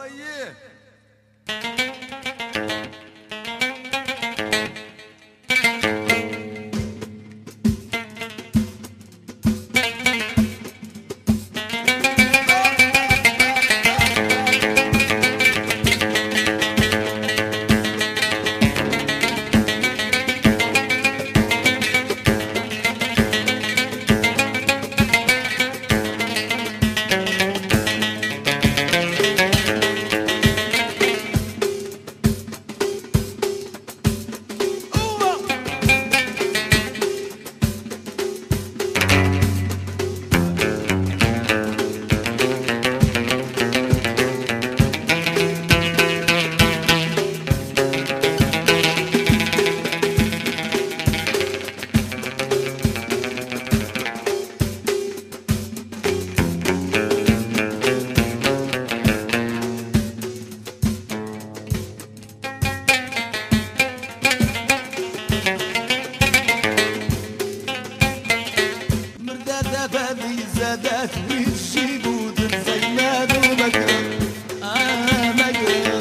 زادت والشيبود الزينات ومقرب مقرب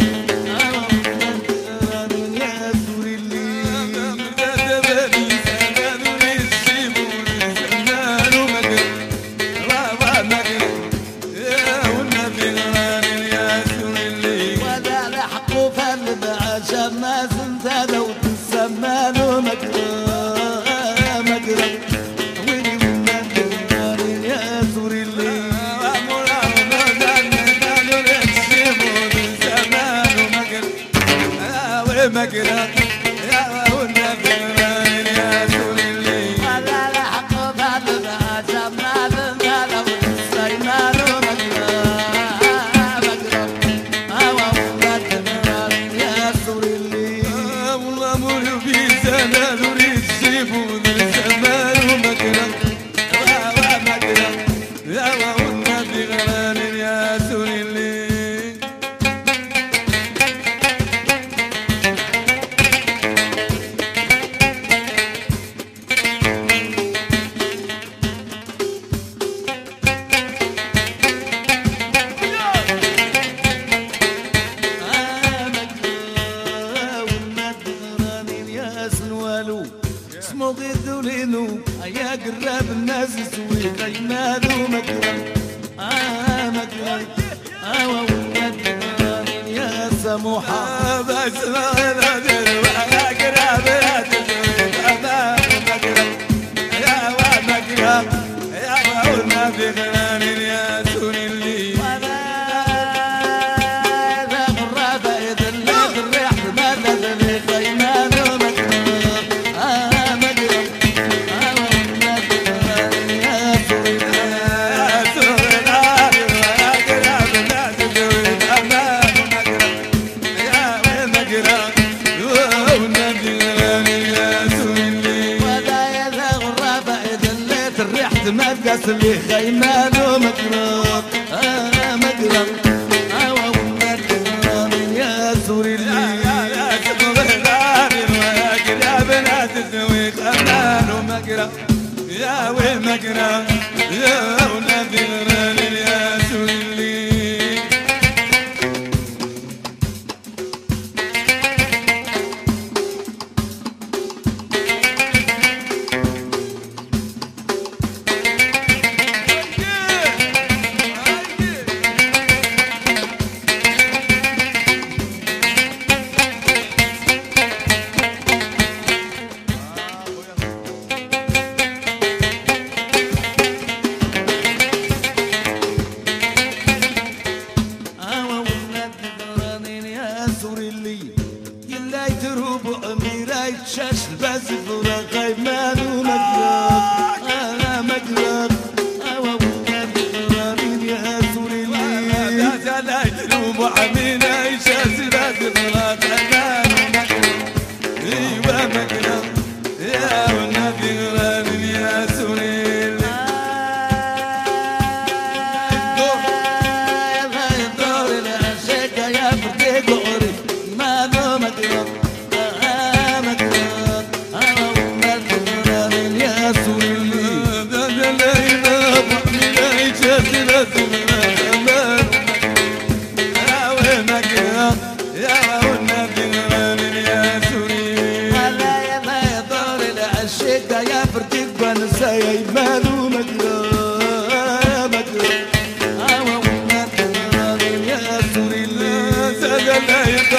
يا سوري اللي زادت والشيبود الزينات ومقرب مقرب يا والنبي غالي يا سوري اللي ولا لحقوا فالبعشا ما زنزانوا تسمانوا مقرب مقرب يا والنبي غالي يا سوري اللي ولا لحق بالبعشا ما بماله والسيمان مقرب والنبي غالي يا سوري اللي والله مولو في زمان وريد الشيبود الزمان مقرب يا والنبي غالي يا سوري اللي اسمو غير ذولينو يا قراب الناس يسوي غيمانو مقرب مقرب والمدران يا سموحة بس ما نادر يا قراب لا تسوي مقرب يا مقرب يا والنبي غالي يا سوري اللي ولا غرابة إذا اللي غريح ما نادر غيمانو مقص اللي خيمانه مقرب مقرب والمدران يا سوري اللي يا قراب لا تسوي خيمانه مقرب يا ومقرب يا والنبي غالي يا سوري اللي شاش الباس الفورا غيمان ومقرب مقرب والنبي يا سوري اللي لا يجلوب وعمينا شاش الباس الفورا غيمان ومقرب ايوا مقرب يا والنبي غالي يا سوري اللي الدور العشاق يا فردي قوري مالو مقرب مقرا يا والنبي غرام يا سوري هلا يا ما يدار العشيقة يا فرتك بنسى يا مالو مقرا مقرا والنبي غرام يا سوري زاد لا